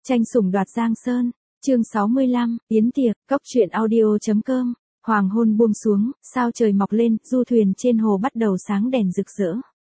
Tranh sủng đoạt Giang Sơn, chương 65, yến tiệc, cóc truyện audio.com. Hoàng hôn buông xuống, sao trời mọc lên, du thuyền trên hồ bắt đầu sáng đèn rực rỡ.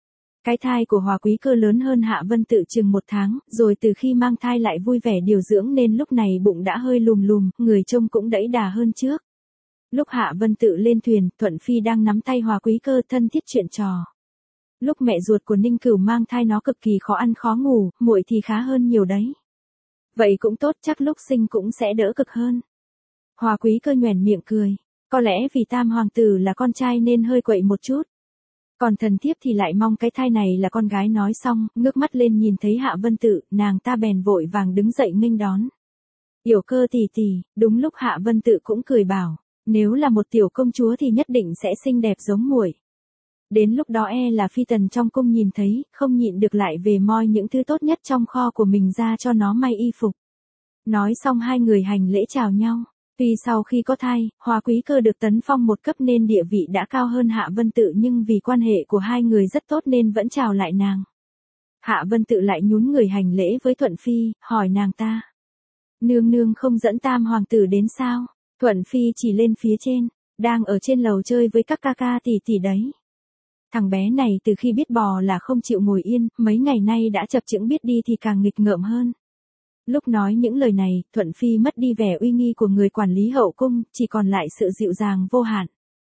Cái thai của Hòa Quý Cơ lớn hơn Hạ Vân Tự chừng 1 tháng, rồi từ khi mang thai lại vui vẻ điều dưỡng nên lúc này bụng đã hơi lùm lùm, người trông cũng đẫy đà hơn trước. Lúc Hạ Vân Tự lên thuyền, Thuận Phi đang nắm tay Hòa Quý Cơ thân thiết chuyện trò. Lúc mẹ ruột của Ninh Cửu mang thai nó cực kỳ khó ăn khó ngủ, muội thì khá hơn nhiều đấy. Vậy cũng tốt, chắc lúc sinh cũng sẽ đỡ cực hơn. Hòa Quý Cơ nhoẻn miệng cười. Có lẽ vì tam hoàng tử là con trai nên hơi quậy một chút. Còn thần thiếp thì lại mong cái thai này là con gái. Nói xong, ngước mắt lên nhìn thấy Hạ Vân Tự, nàng ta bèn vội vàng đứng dậy nghênh đón. Yểu Cơ tỷ tỷ. Đúng lúc Hạ Vân Tự cũng cười bảo, nếu là một tiểu công chúa thì nhất định sẽ xinh đẹp giống muội. Đến lúc đó là phi tần trong cung nhìn thấy, không nhịn được lại về moi những thứ tốt nhất trong kho của mình ra cho nó may y phục. Nói xong hai người hành lễ chào nhau. Tuy sau khi có thai, Hòa Quý Cơ được tấn phong 1 cấp nên địa vị đã cao hơn Hạ Vân Tự, nhưng vì quan hệ của hai người rất tốt nên vẫn chào lại nàng. Hạ Vân Tự lại nhún người hành lễ với Thuận Phi, hỏi nàng ta. Nương nương không dẫn tam hoàng tử đến sao? Thuận Phi chỉ lên phía trên, đang ở trên lầu chơi với các ca ca tỷ tỷ đấy. Thằng bé này từ khi biết bò là không chịu ngồi yên, mấy ngày nay đã chập chững, biết đi thì càng nghịch ngợm hơn. Lúc nói những lời này, Thuận Phi mất đi vẻ uy nghi của người quản lý hậu cung, chỉ còn lại sự dịu dàng vô hạn.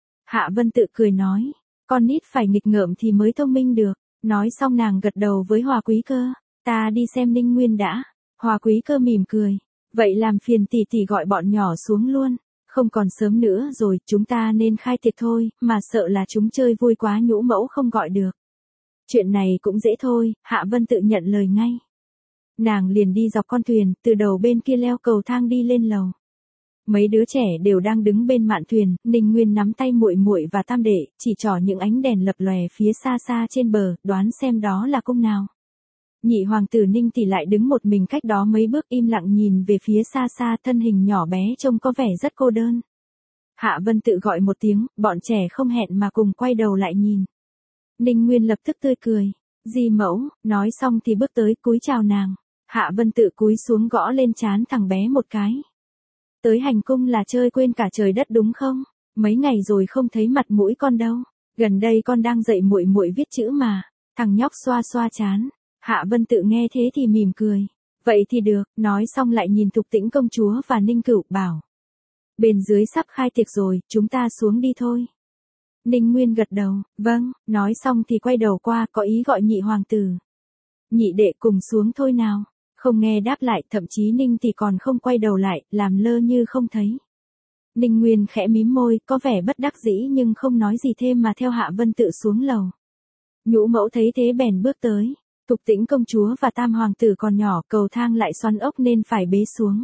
Hạ Vân Tự cười nói, con nít phải nghịch ngợm thì mới thông minh được. Nói xong nàng gật đầu với Hòa Quý Cơ, ta đi xem Ninh Nguyên đã. Hòa Quý Cơ mỉm cười, vậy làm phiền tỷ tỷ gọi bọn nhỏ xuống luôn. Không còn sớm nữa rồi, chúng ta nên khai tiệc thôi, mà sợ là chúng chơi vui quá nhũ mẫu không gọi được. Chuyện này cũng dễ thôi, Hạ Vân Tự nhận lời ngay. Nàng liền đi dọc con thuyền, từ đầu bên kia leo cầu thang đi lên lầu. Mấy đứa trẻ đều đang đứng bên mạn thuyền, Ninh Nguyên nắm tay muội muội và tam đệ, chỉ trỏ những ánh đèn lập lòe phía xa xa trên bờ, đoán xem đó là cung nào. Nhị hoàng tử Ninh thì lại đứng một mình cách đó mấy bước im lặng nhìn về phía xa xa, thân hình nhỏ bé trông có vẻ rất cô đơn. Hạ Vân Tự gọi một tiếng, bọn trẻ không hẹn mà cùng quay đầu lại nhìn. Ninh Nguyên lập tức tươi cười, di mẫu, nói xong thì bước tới cúi chào nàng. Hạ Vân Tự cúi xuống gõ lên trán thằng bé một cái. Tới hành cung là chơi quên cả trời đất đúng không? Mấy ngày rồi không thấy mặt mũi con đâu. Gần đây con đang dạy muội muội viết chữ mà. Thằng nhóc xoa xoa trán. Hạ Vân Tự nghe thế thì mỉm cười. Vậy thì được, nói xong lại nhìn Thục Tĩnh công chúa và Ninh Cửu, bảo. Bên dưới sắp khai tiệc rồi, chúng ta xuống đi thôi. Ninh Nguyên gật đầu, vâng, nói xong thì quay đầu qua, có ý gọi nhị hoàng tử. Nhị đệ cùng xuống thôi nào. Không nghe đáp lại, thậm chí Ninh thì còn không quay đầu lại, làm lơ như không thấy. Ninh Nguyên khẽ mím môi, có vẻ bất đắc dĩ nhưng không nói gì thêm mà theo Hạ Vân Tự xuống lầu. Nhũ mẫu thấy thế bèn bước tới. Thục Tĩnh công chúa và tam hoàng tử còn nhỏ, cầu thang lại xoắn ốc nên phải bế xuống.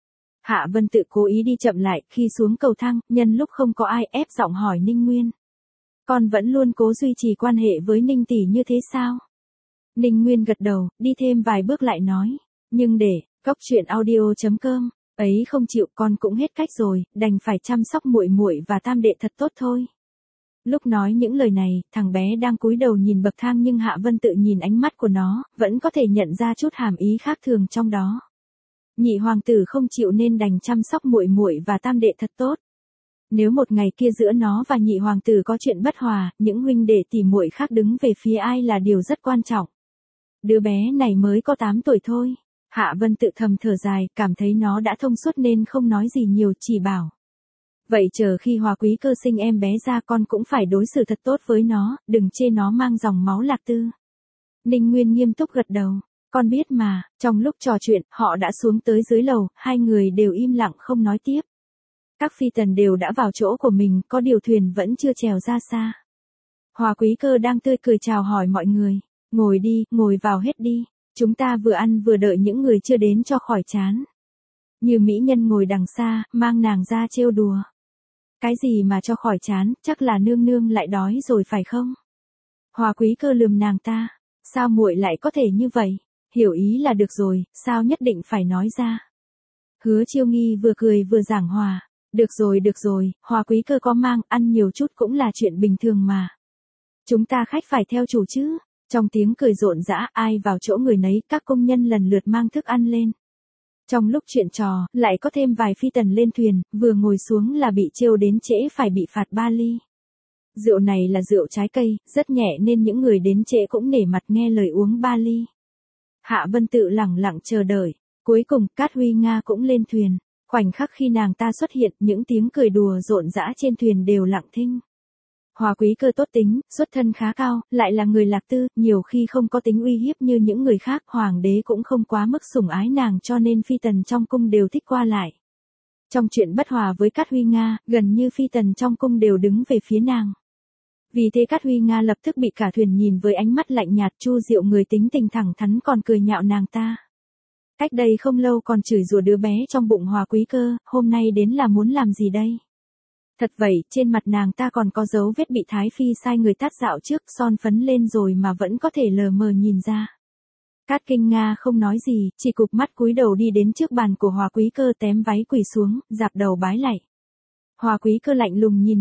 Hạ Vân Tự cố ý đi chậm lại, khi xuống cầu thang, nhân lúc không có ai, ép giọng hỏi Ninh Nguyên. Con vẫn luôn cố duy trì quan hệ với Ninh tỷ như thế sao? Ninh Nguyên gật đầu, đi thêm vài bước lại nói. Nhưng để, cóc truyện audio.com, ấy không chịu, con cũng hết cách rồi, đành phải chăm sóc muội muội và tam đệ thật tốt thôi. Lúc nói những lời này, thằng bé đang cúi đầu nhìn bậc thang nhưng Hạ Vân Tự nhìn ánh mắt của nó, vẫn có thể nhận ra chút hàm ý khác thường trong đó. Nhị hoàng tử không chịu nên đành chăm sóc muội muội và tam đệ thật tốt. Nếu một ngày kia giữa nó và nhị hoàng tử có chuyện bất hòa, những huynh đệ tỷ muội khác đứng về phía ai là điều rất quan trọng. Đứa bé này mới có 8 tuổi thôi. Hạ Vân Tự thầm thở dài, cảm thấy nó đã thông suốt nên không nói gì nhiều, chỉ bảo. Vậy chờ khi Hòa Quý Cơ sinh em bé ra con cũng phải đối xử thật tốt với nó, đừng chê nó mang dòng máu Lạc Tư. Ninh Nguyên nghiêm túc gật đầu, con biết mà. Trong lúc trò chuyện, họ đã xuống tới dưới lầu, hai người đều im lặng không nói tiếp. Các phi tần đều đã vào chỗ của mình, có điều thuyền vẫn chưa chèo ra xa. Hòa Quý Cơ đang tươi cười chào hỏi mọi người. Ngồi đi, ngồi vào hết đi. Chúng ta vừa ăn vừa đợi những người chưa đến cho khỏi chán. Như mỹ nhân ngồi đằng xa, mang nàng ra trêu đùa. Cái gì mà cho khỏi chán, chắc là nương nương lại đói rồi phải không? Hòa Quý Cơ lườm nàng ta. Sao muội lại có thể như vậy? Hiểu ý là được rồi, sao nhất định phải nói ra? Hứa Chiêu Nghi vừa cười vừa giảng hòa. Được rồi, Hòa Quý Cơ có mang, ăn nhiều chút cũng là chuyện bình thường mà. Chúng ta khách phải theo chủ chứ. Trong tiếng cười rộn rã, ai vào chỗ người nấy, các công nhân lần lượt mang thức ăn lên. Trong lúc chuyện trò, lại có thêm vài phi tần lên thuyền, vừa ngồi xuống là bị trêu đến trễ phải bị phạt 3 ly. Rượu này là rượu trái cây, rất nhẹ nên những người đến trễ cũng nể mặt nghe lời uống 3 ly. Hạ Vân Tự lẳng lặng chờ đợi. Cuối cùng, Cát Huy Nga cũng lên thuyền. Khoảnh khắc khi nàng ta xuất hiện, những tiếng cười đùa rộn rã trên thuyền đều lặng thinh. Hòa Quý Cơ tốt tính, xuất thân khá cao, lại là người Lạc Tư, nhiều khi không có tính uy hiếp như những người khác, hoàng đế cũng không quá mức sủng ái nàng cho nên phi tần trong cung đều thích qua lại. Trong chuyện bất hòa với Cát Huy Nga, gần như phi tần trong cung đều đứng về phía nàng. Vì thế Cát Huy Nga lập tức bị cả thuyền nhìn với ánh mắt lạnh nhạt. Chu Diệu người tính tình thẳng thắn còn cười nhạo nàng ta. Cách đây không lâu còn chửi rủa đứa bé trong bụng Hòa Quý Cơ, hôm nay đến là muốn làm gì đây? Thật vậy, trên mặt nàng ta còn có dấu vết bị Thái Phi sai người tát dạo trước, son phấn lên rồi mà vẫn có thể lờ mờ nhìn ra. Cát Kinh Nga không nói gì, chỉ cụp mắt cúi đầu đi đến trước bàn của Hòa Quý Cơ tém váy quỳ xuống, dạp đầu bái lạy. Hòa Quý Cơ lạnh lùng nhìn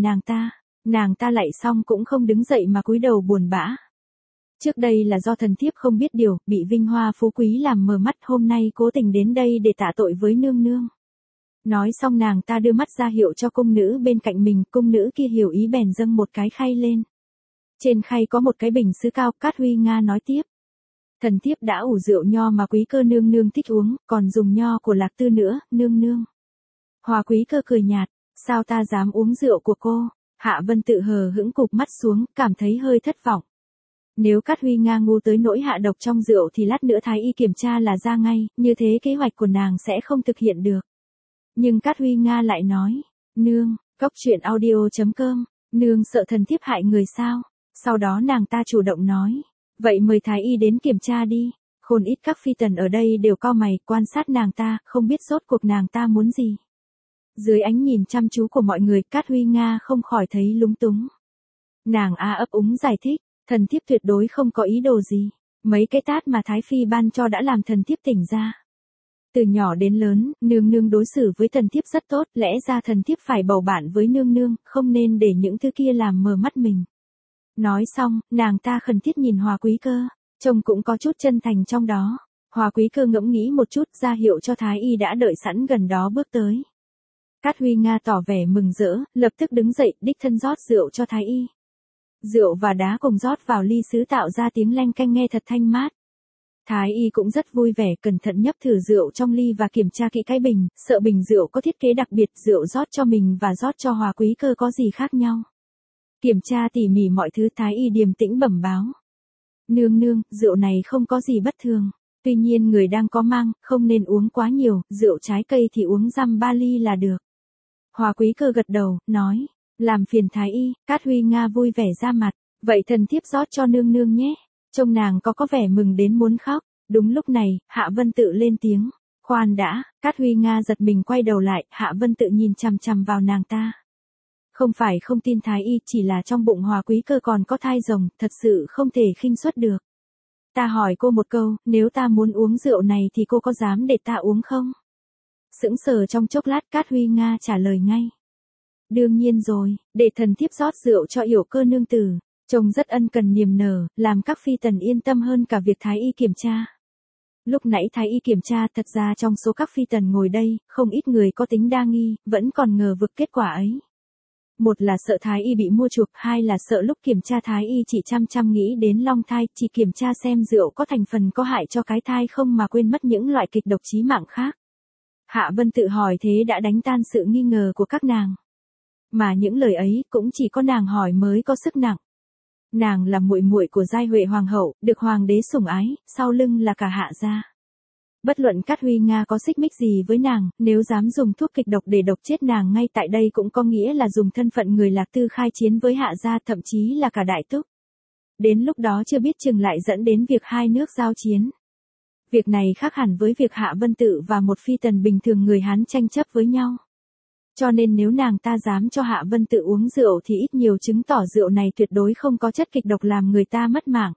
nàng ta lạy xong cũng không đứng dậy mà cúi đầu buồn bã. Trước đây là do thần thiếp không biết điều, bị vinh hoa phú quý làm mờ mắt, hôm nay cố tình đến đây để tạ tội với nương nương. Nói xong nàng ta đưa mắt ra hiệu cho cung nữ bên cạnh mình, cung nữ kia hiểu ý bèn dâng một cái khay lên. Trên khay có một cái bình sứ cao. Cát Huy Nga nói tiếp. Thần thiếp đã ủ rượu nho mà Quý Cơ nương nương thích uống, còn dùng nho của Lạc Tư nữa, nương nương. Hòa Quý Cơ cười nhạt, sao ta dám uống rượu của cô? Hạ Vân Tự hờ hững cụp mắt xuống, cảm thấy hơi thất vọng. Nếu Cát Huy Nga ngu tới nỗi hạ độc trong rượu thì lát nữa Thái Y kiểm tra là ra ngay, như thế kế hoạch của nàng sẽ không thực hiện được. Nhưng Cát Huy Nga lại nói, nương, coctruyện.audio.com, nương sợ thần thiếp hại người sao? Sau đó nàng ta chủ động nói, vậy mời Thái Y đến kiểm tra đi. Khôn ít các phi tần ở đây đều cau mày quan sát nàng ta, không biết rốt cuộc nàng ta muốn gì. Dưới ánh nhìn chăm chú của mọi người, Cát Huy Nga không khỏi thấy lúng túng. Nàng ấp úng giải thích, thần thiếp tuyệt đối không có ý đồ gì. Mấy cái tát mà Thái Phi ban cho đã làm thần thiếp tỉnh ra. Từ nhỏ đến lớn, nương nương đối xử với thần thiếp rất tốt, lẽ ra thần thiếp phải bầu bạn với nương nương, không nên để những thứ kia làm mờ mắt mình. Nói xong, nàng ta khẩn thiết nhìn Hòa Quý Cơ, trông cũng có chút chân thành trong đó. Hòa Quý Cơ ngẫm nghĩ một chút, ra hiệu cho Thái Y đã đợi sẵn gần đó bước tới. Cát Huy Nga tỏ vẻ mừng rỡ, lập tức đứng dậy, đích thân rót rượu cho Thái Y. Rượu và đá cùng rót vào ly sứ tạo ra tiếng leng keng nghe thật thanh mát. Thái Y cũng rất vui vẻ, cẩn thận nhấp thử rượu trong ly và kiểm tra kỹ cái bình, sợ bình rượu có thiết kế đặc biệt, rượu rót cho mình và rót cho Hòa Quý Cơ có gì khác nhau. Kiểm tra tỉ mỉ mọi thứ, Thái Y điềm tĩnh bẩm báo. Nương nương, rượu này không có gì bất thường. Tuy nhiên người đang có mang, không nên uống quá nhiều, rượu trái cây thì uống dăm 3 ly là được. Hòa Quý Cơ gật đầu, nói, làm phiền Thái Y. Cát Huy Nga vui vẻ ra mặt, vậy thần thiếp rót cho nương nương nhé. Trông nàng có vẻ mừng đến muốn khóc. Đúng lúc này, Hạ Vân Tự lên tiếng, khoan đã. Cát Huy Nga giật mình quay đầu lại, Hạ Vân Tự nhìn chằm chằm vào nàng ta. Không phải không tin Thái Y, chỉ là trong bụng Hòa Quý Cơ còn có thai rồng, thật sự không thể khinh suất được. Ta hỏi cô một câu, nếu ta muốn uống rượu này thì cô có dám để ta uống không? Sững sờ trong chốc lát, Cát Huy Nga trả lời ngay. Đương nhiên rồi, để thần thiếp rót rượu cho Yểu Cơ nương tử. Trông rất ân cần niềm nở, làm các phi tần yên tâm hơn cả việc Thái Y kiểm tra. Lúc nãy Thái Y kiểm tra, thật ra trong số các phi tần ngồi đây, không ít người có tính đa nghi, vẫn còn ngờ vực kết quả ấy. Một là sợ Thái Y bị mua chuộc, hai là sợ lúc kiểm tra Thái Y chỉ chăm nghĩ đến long thai, chỉ kiểm tra xem rượu có thành phần có hại cho cái thai không mà quên mất những loại kịch độc chí mạng khác. Hạ Vân Tự hỏi thế đã đánh tan sự nghi ngờ của các nàng. Mà những lời ấy cũng chỉ có nàng hỏi mới có sức nặng. Nàng là muội muội của Giai Huệ hoàng hậu, được hoàng đế sủng ái, sau lưng là cả Hạ gia. Bất luận Cát Huy Nga có xích mích gì với nàng, nếu dám dùng thuốc kịch độc để độc chết nàng ngay tại đây cũng có nghĩa là dùng thân phận người Lạc Tư khai chiến với Hạ gia, thậm chí là cả Đại Túc. Đến lúc đó chưa biết chừng lại dẫn đến việc hai nước giao chiến. Việc này khác hẳn với việc Hạ Vân Tự và một phi tần bình thường người Hán tranh chấp với nhau. Cho nên nếu nàng ta dám cho Hạ Vân Tự uống rượu thì ít nhiều chứng tỏ rượu này tuyệt đối không có chất kịch độc làm người ta mất mạng.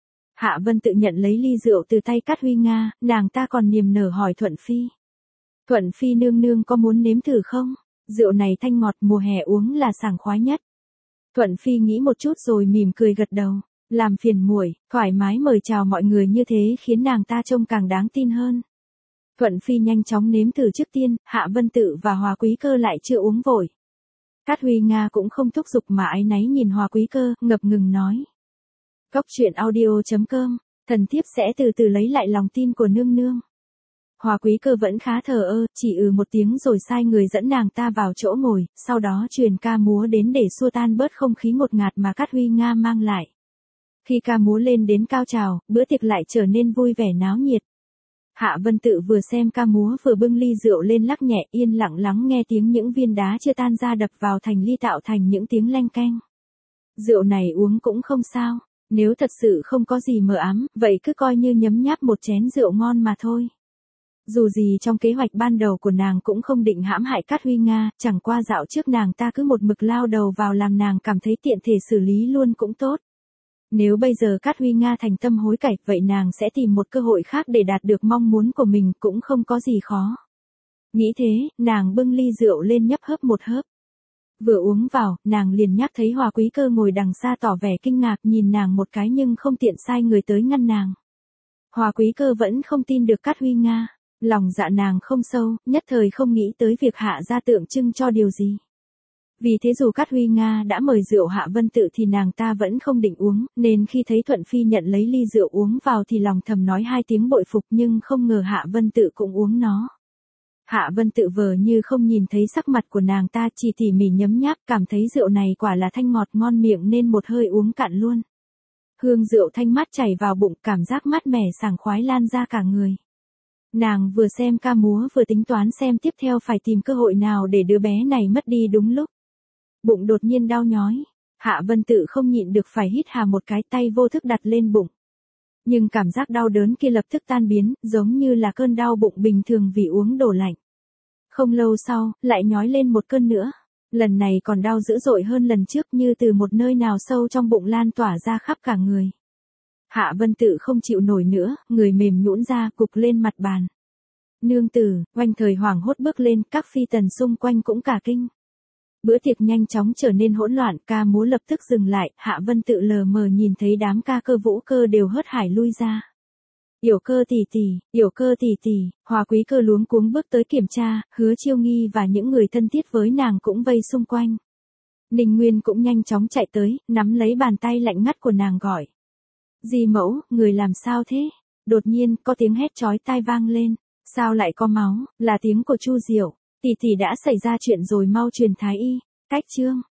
Hạ Vân Tự nhận lấy ly rượu từ tay Cát Huy Nga, nàng ta còn niềm nở hỏi Thuận Phi. Thuận Phi nương nương có muốn nếm thử không? Rượu này thanh ngọt, mùa hè uống là sảng khoái nhất. Thuận Phi nghĩ một chút rồi mỉm cười gật đầu. Làm phiền muội, thoải mái mời chào mọi người như thế khiến nàng ta trông càng đáng tin hơn. Thuận Phi nhanh chóng nếm thử trước tiên, Hạ Vân Tự và Hòa Quý Cơ lại chưa uống vội. Cát Huy Nga cũng không thúc giục mà áy náy nhìn Hòa Quý Cơ, ngập ngừng nói. Cốc truyện audio.com, thần thiếp sẽ từ từ lấy lại lòng tin của nương nương. Hòa Quý Cơ vẫn khá thờ ơ, chỉ một tiếng rồi sai người dẫn nàng ta vào chỗ ngồi, sau đó truyền ca múa đến để xua tan bớt không khí ngột ngạt mà Cát Huy Nga mang lại. Khi ca múa lên đến cao trào, bữa tiệc lại trở nên vui vẻ náo nhiệt. Hạ Vân Tự vừa xem ca múa vừa bưng ly rượu lên lắc nhẹ, yên lặng lắng nghe tiếng những viên đá chưa tan ra đập vào thành ly tạo thành những tiếng leng keng. Rượu này uống cũng không sao, nếu thật sự không có gì mờ ám, vậy cứ coi như nhấm nháp một chén rượu ngon mà thôi. Dù gì trong kế hoạch ban đầu của nàng cũng không định hãm hại Cát Huy Nga, chẳng qua dạo trước nàng ta cứ một mực lao đầu vào làm nàng cảm thấy tiện thể xử lý luôn cũng tốt. Nếu bây giờ Cát Huy Nga thành tâm hối cải, vậy nàng sẽ tìm một cơ hội khác để đạt được mong muốn của mình, cũng không có gì khó. Nghĩ thế, nàng bưng ly rượu lên nhấp hớp một hớp. Vừa uống vào, nàng liền nhắc thấy Hòa Quý Cơ ngồi đằng xa tỏ vẻ kinh ngạc nhìn nàng một cái nhưng không tiện sai người tới ngăn nàng. Hòa Quý Cơ vẫn không tin được Cát Huy Nga, lòng dạ nàng không sâu, nhất thời không nghĩ tới việc hạ ra tượng trưng cho điều gì. Vì thế dù Cát Huy Nga đã mời rượu Hạ Vân Tự thì nàng ta vẫn không định uống, nên khi thấy Thuận Phi nhận lấy ly rượu uống vào thì lòng thầm nói hai tiếng bội phục nhưng không ngờ Hạ Vân Tự cũng uống nó. Hạ Vân Tự vờ như không nhìn thấy sắc mặt của nàng ta, chỉ tỉ mỉ nhấm nháp, cảm thấy rượu này quả là thanh ngọt ngon miệng nên một hơi uống cạn luôn. Hương rượu thanh mát chảy vào bụng, cảm giác mát mẻ sảng khoái lan ra cả người. Nàng vừa xem ca múa vừa tính toán xem tiếp theo phải tìm cơ hội nào để đứa bé này mất đi đúng lúc. Bụng đột nhiên đau nhói, Hạ Vân Tự không nhịn được phải hít hà một cái, tay vô thức đặt lên bụng. Nhưng cảm giác đau đớn kia lập tức tan biến, giống như là cơn đau bụng bình thường vì uống đồ lạnh. Không lâu sau, lại nhói lên một cơn nữa. Lần này còn đau dữ dội hơn lần trước, như từ một nơi nào sâu trong bụng lan tỏa ra khắp cả người. Hạ Vân Tự không chịu nổi nữa, người mềm nhũn ra, gục lên mặt bàn. Nương tử, oanh thời hoảng hốt bước lên, các phi tần xung quanh cũng cả kinh. Bữa tiệc nhanh chóng trở nên hỗn loạn, ca múa lập tức dừng lại, Hạ Vân Tự lờ mờ nhìn thấy đám ca cơ Vũ Cơ đều hớt hải lui ra. Yểu Cơ tỷ tỷ, Hòa Quý Cơ luống cuống bước tới kiểm tra, Hứa Chiêu Nghi và những người thân thiết với nàng cũng vây xung quanh. Ninh Nguyên cũng nhanh chóng chạy tới, nắm lấy bàn tay lạnh ngắt của nàng gọi. Di mẫu, người làm sao thế? Đột nhiên, có tiếng hét chói tai vang lên. Sao lại có máu? Là tiếng của Chu Diệu. Tỷ tỷ đã xảy ra chuyện rồi, mau truyền thái y. Cách chương.